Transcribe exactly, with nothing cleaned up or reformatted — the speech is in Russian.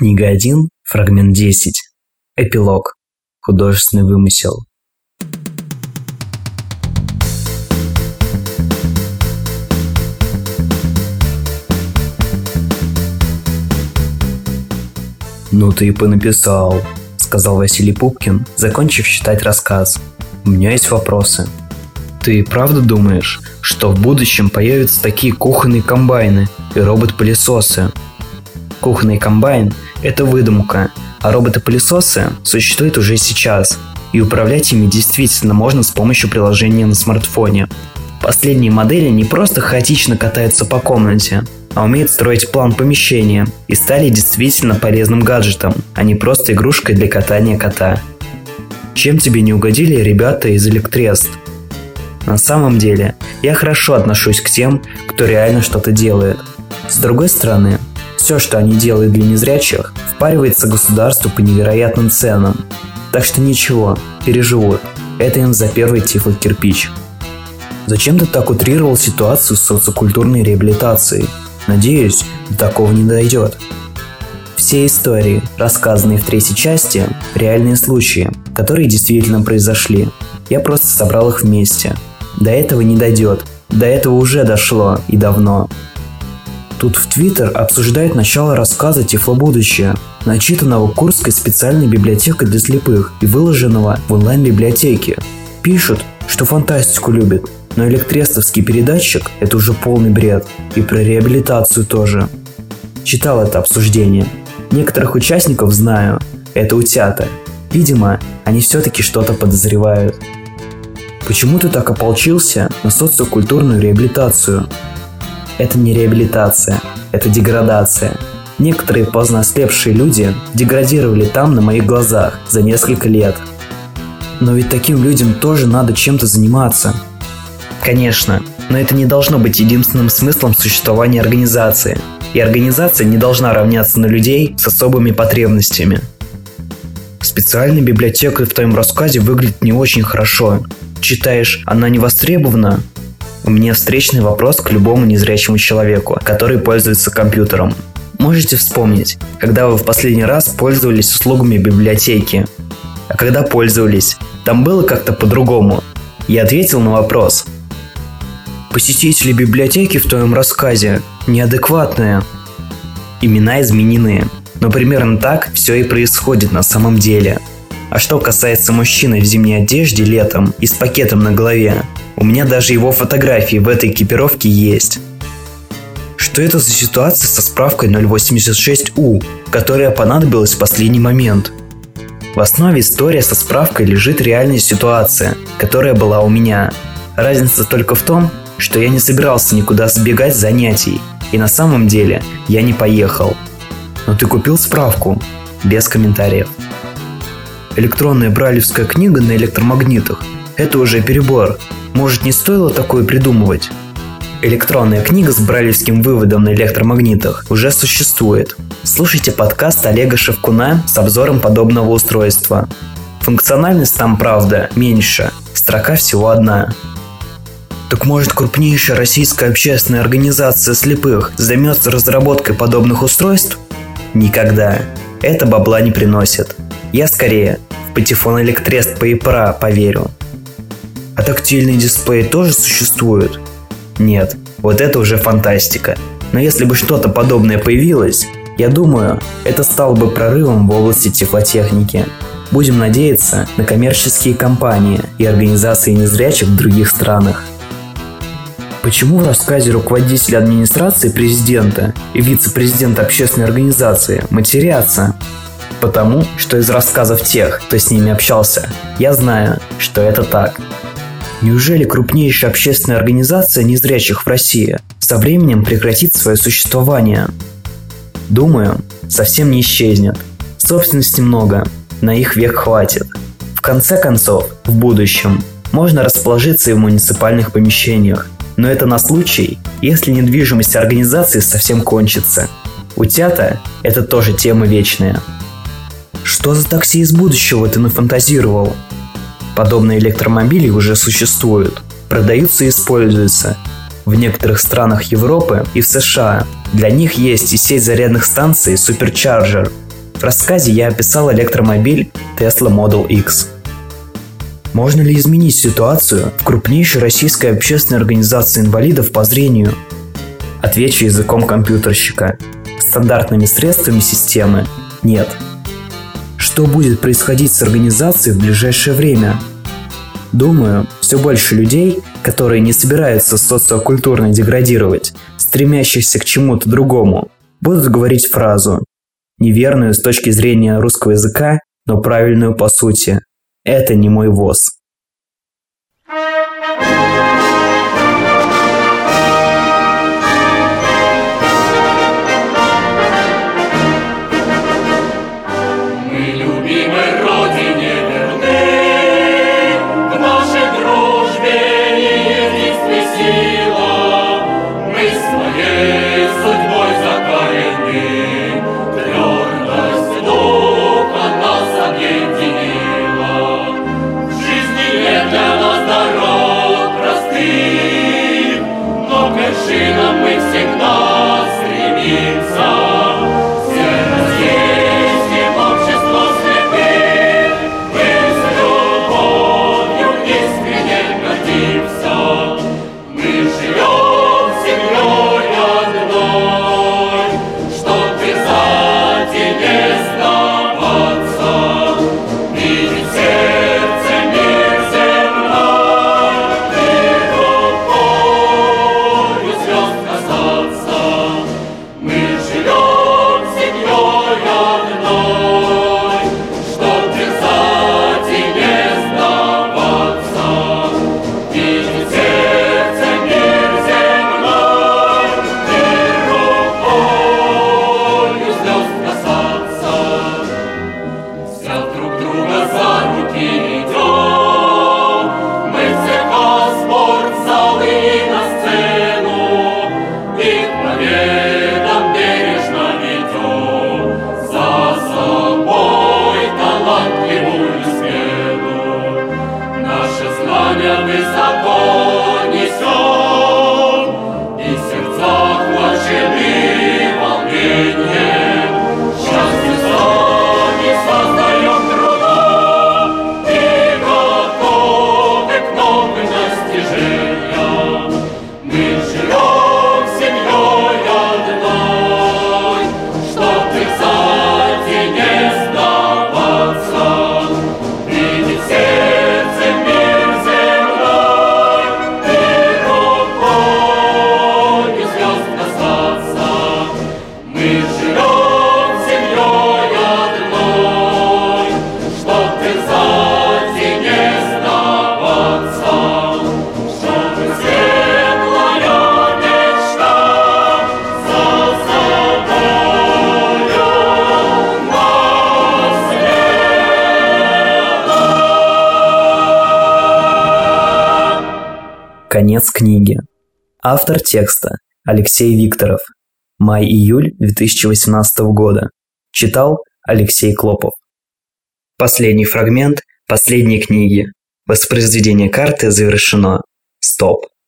Книга один, фрагмент десять. Эпилог. Художественный вымысел. «Ну ты и понаписал», — сказал Василий Пупкин, закончив читать рассказ. «У меня есть вопросы. Ты правда думаешь, что в будущем появятся такие кухонные комбайны и робот-пылесосы?» Кухонный комбайн – это выдумка, а роботы-пылесосы существуют уже сейчас, и управлять ими действительно можно с помощью приложения на смартфоне. Последние модели не просто хаотично катаются по комнате, а умеют строить план помещения и стали действительно полезным гаджетом, а не просто игрушкой для катания кота. Чем тебе не угодили ребята из Электрест? На самом деле, я хорошо отношусь к тем, кто реально что-то делает. С другой стороны, все, что они делают для незрячих, впаривается государству по невероятным ценам. Так что ничего, переживут. Это им за первый тифлокирпич. Зачем ты так утрировал ситуацию с социокультурной реабилитацией? Надеюсь, до такого не дойдет. Все истории, рассказанные в третьей части, реальные случаи, которые действительно произошли. Я просто собрал их вместе. До этого не дойдет. До этого уже дошло и давно. Тут в Твиттер обсуждают начало рассказа «Тифлобудущее», начитанного Курской специальной библиотекой для слепых и выложенного в онлайн-библиотеке. Пишут, что фантастику любят, но электрестовский передатчик – это уже полный бред. И про реабилитацию тоже. Читал это обсуждение. Некоторых участников знаю. Это утята. Видимо, они все-таки что-то подозревают. Почему ты так ополчился на социокультурную реабилитацию? Это не реабилитация, это деградация. Некоторые поздно ослепшие люди деградировали там на моих глазах за несколько лет. Но ведь таким людям тоже надо чем-то заниматься. Конечно, но это не должно быть единственным смыслом существования организации. И организация не должна равняться на людей с особыми потребностями. Специальная библиотека в твоем рассказе выглядит не очень хорошо. Читаешь, она не востребована? У меня встречный вопрос к любому незрячему человеку, который пользуется компьютером. Можете вспомнить, когда вы в последний раз пользовались услугами библиотеки? А когда пользовались, там было как-то по-другому? Я ответил на вопрос. Посетители библиотеки в твоем рассказе неадекватные. Имена изменены, но примерно так все и происходит на самом деле. А что касается мужчины в зимней одежде летом и с пакетом на голове, у меня даже его фотографии в этой экипировке есть. Что это за ситуация со справкой ноль восемьдесят шесть У, которая понадобилась в последний момент? В основе истории со справкой лежит реальная ситуация, которая была у меня. Разница только в том, что я не собирался никуда сбегать с занятий, и на самом деле я не поехал. Но ты купил справку? Без комментариев. Электронная брайлевская книга на электромагнитах – это уже перебор. Может, не стоило такое придумывать? Электронная книга с брайлевским выводом на электромагнитах уже существует. Слушайте подкаст Олега Шевкуна с обзором подобного устройства. Функциональность там, правда, меньше, строка всего одна. Так может, крупнейшая российская общественная организация слепых займется разработкой подобных устройств? Никогда. Это бабла не приносит. Я скорее в патефон Электрест Пейпера поверю. А тактильные дисплеи тоже существуют? Нет, вот это уже фантастика. Но если бы что-то подобное появилось, я думаю, это стало бы прорывом в области тифлотехники. Будем надеяться на коммерческие компании и организации незрячих в других странах. Почему в рассказе руководителя администрации президента и вице-президента общественной организации матерятся? Потому что из рассказов тех, кто с ними общался, я знаю, что это так. Неужели крупнейшая общественная организация незрячих в России со временем прекратит свое существование? Думаю, совсем не исчезнет. Собственности много, на их век хватит. В конце концов, в будущем, можно расположиться и в муниципальных помещениях. Но это на случай, если недвижимость организации совсем кончится. Утята – это тоже тема вечная. Что за такси из будущего ты нафантазировал? Подобные электромобили уже существуют, продаются и используются. В некоторых странах Европы и в США для них есть и сеть зарядных станций Supercharger. В рассказе я описал электромобиль Tesla Model X. Можно ли изменить ситуацию в крупнейшей российской общественной организации инвалидов по зрению? Отвечу языком компьютерщика. Стандартными средствами системы нет. Что будет происходить с организацией в ближайшее время? Думаю, все больше людей, которые не собираются социокультурно деградировать, стремящихся к чему-то другому, будут говорить фразу, неверную с точки зрения русского языка, но правильную по сути. Это не мой ВОЗ. Конец книги. Автор текста Алексей Викторов. Май-июль две тысячи восемнадцатого года. Читал Алексей Клопов. Последний фрагмент последней книги. Воспроизведение карты завершено. Стоп.